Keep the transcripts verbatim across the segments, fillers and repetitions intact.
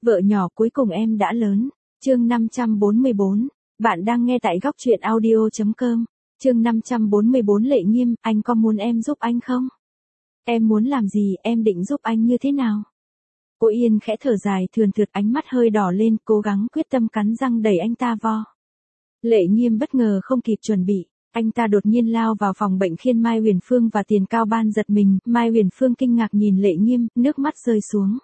Vợ nhỏ cuối cùng em đã lớn. Chương năm trăm bốn mươi bốn. Bạn đang nghe tại góc truyện audio chấm com. Chương năm trăm bốn mươi bốn Lệ Nghiêm, anh có muốn em giúp anh không? Em muốn làm gì, em định giúp anh như thế nào? Cô Yên khẽ thở dài thườn thượt, ánh mắt hơi đỏ lên, cố gắng quyết tâm cắn răng đẩy anh ta vo. Lệ Nghiêm bất ngờ không kịp chuẩn bị, anh ta đột nhiên lao vào phòng bệnh khiến Mai Huyền Phương và Tiền Cao Ban giật mình. Mai Huyền Phương kinh ngạc nhìn Lệ Nghiêm, nước mắt rơi xuống.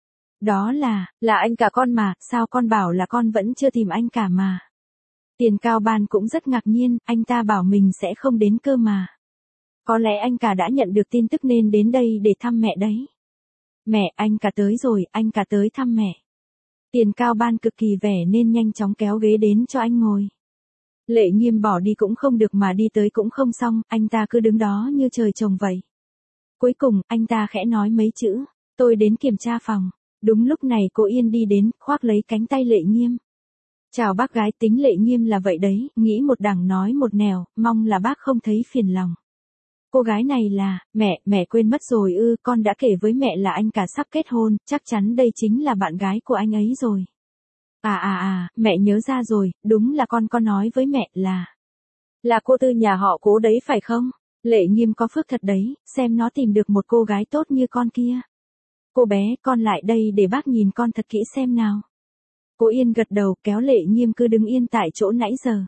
Đó là, là anh cả con mà, sao con bảo là con vẫn chưa tìm anh cả mà. Tiền Cao Ban cũng rất ngạc nhiên, anh ta bảo mình sẽ không đến cơ mà. Có lẽ anh cả đã nhận được tin tức nên đến đây để thăm mẹ đấy. Mẹ, anh cả tới rồi, anh cả tới thăm mẹ. Tiền Cao Ban cực kỳ vẻ nên nhanh chóng kéo ghế đến cho anh ngồi. Lệ Nghiêm bỏ đi cũng không được mà đi tới cũng không xong, anh ta cứ đứng đó như trời trồng vậy. Cuối cùng, anh ta khẽ nói mấy chữ, tôi đến kiểm tra phòng. Đúng lúc này cô Yên đi đến, khoác lấy cánh tay Lệ Nghiêm. Chào bác gái, tính Lệ Nghiêm là vậy đấy, nghĩ một đằng nói một nẻo, mong là bác không thấy phiền lòng. Cô gái này là, mẹ, mẹ quên mất rồi ư, con đã kể với mẹ là anh cả sắp kết hôn, chắc chắn đây chính là bạn gái của anh ấy rồi. À à à, mẹ nhớ ra rồi, đúng là con có nói với mẹ là, là cô Tư nhà họ Cố đấy phải không? Lệ Nghiêm có phước thật đấy, xem nó tìm được một cô gái tốt như con kia. Cô bé, con lại đây để bác nhìn con thật kỹ xem nào. Cô Yên gật đầu kéo Lệ Nghiêm cứ đứng yên tại chỗ nãy giờ.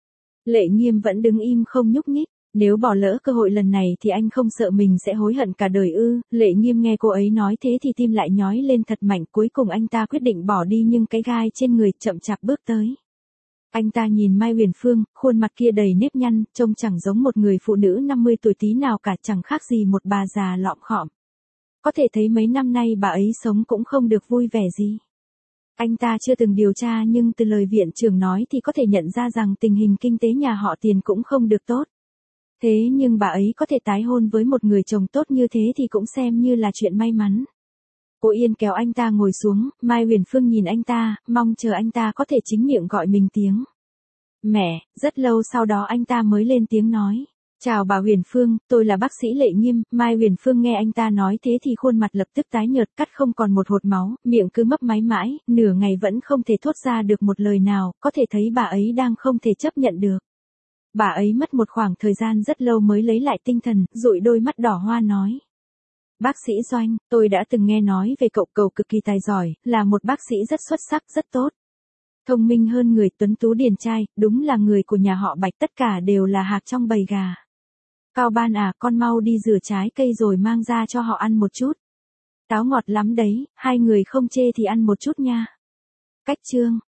Lệ Nghiêm vẫn đứng im không nhúc nhích. Nếu bỏ lỡ cơ hội lần này thì anh không sợ mình sẽ hối hận cả đời ư. Lệ Nghiêm nghe cô ấy nói thế thì tim lại nhói lên thật mạnh. Cuối cùng anh ta quyết định bỏ đi nhưng cái gai trên người chậm chạp bước tới. Anh ta nhìn Mai Huyền Phương, khuôn mặt kia đầy nếp nhăn, trông chẳng giống một người phụ nữ năm mươi tuổi tí nào cả, chẳng khác gì một bà già lọm khọm. Có thể thấy mấy năm nay bà ấy sống cũng không được vui vẻ gì. Anh ta chưa từng điều tra nhưng từ lời viện trưởng nói thì có thể nhận ra rằng tình hình kinh tế nhà họ Tiền cũng không được tốt. Thế nhưng bà ấy có thể tái hôn với một người chồng tốt như thế thì cũng xem như là chuyện may mắn. Cô Yên kéo anh ta ngồi xuống, Mai Huyền Phương nhìn anh ta, mong chờ anh ta có thể chính miệng gọi mình tiếng mẹ. Rất lâu sau đó anh ta mới lên tiếng nói. Chào bà Huyền Phương, tôi là bác sĩ Lệ Nghiêm. Mai Huyền Phương nghe anh ta nói thế thì khuôn mặt lập tức tái nhợt, cắt không còn một hột máu, miệng cứ mấp máy mãi, nửa ngày vẫn không thể thốt ra được một lời nào, có thể thấy bà ấy đang không thể chấp nhận được. Bà ấy mất một khoảng thời gian rất lâu mới lấy lại tinh thần, dụi đôi mắt đỏ hoe nói. Bác sĩ Doanh, tôi đã từng nghe nói về cậu, cậu cực kỳ tài giỏi, là một bác sĩ rất xuất sắc, rất tốt. Thông minh hơn người, tuấn tú điển trai, đúng là người của nhà họ Bạch, tất cả đều là hạc trong bầy gà. Cao Ban à, con mau đi rửa trái cây rồi mang ra cho họ ăn một chút. Táo ngọt lắm đấy, hai người không chê thì ăn một chút nha. Cách chương.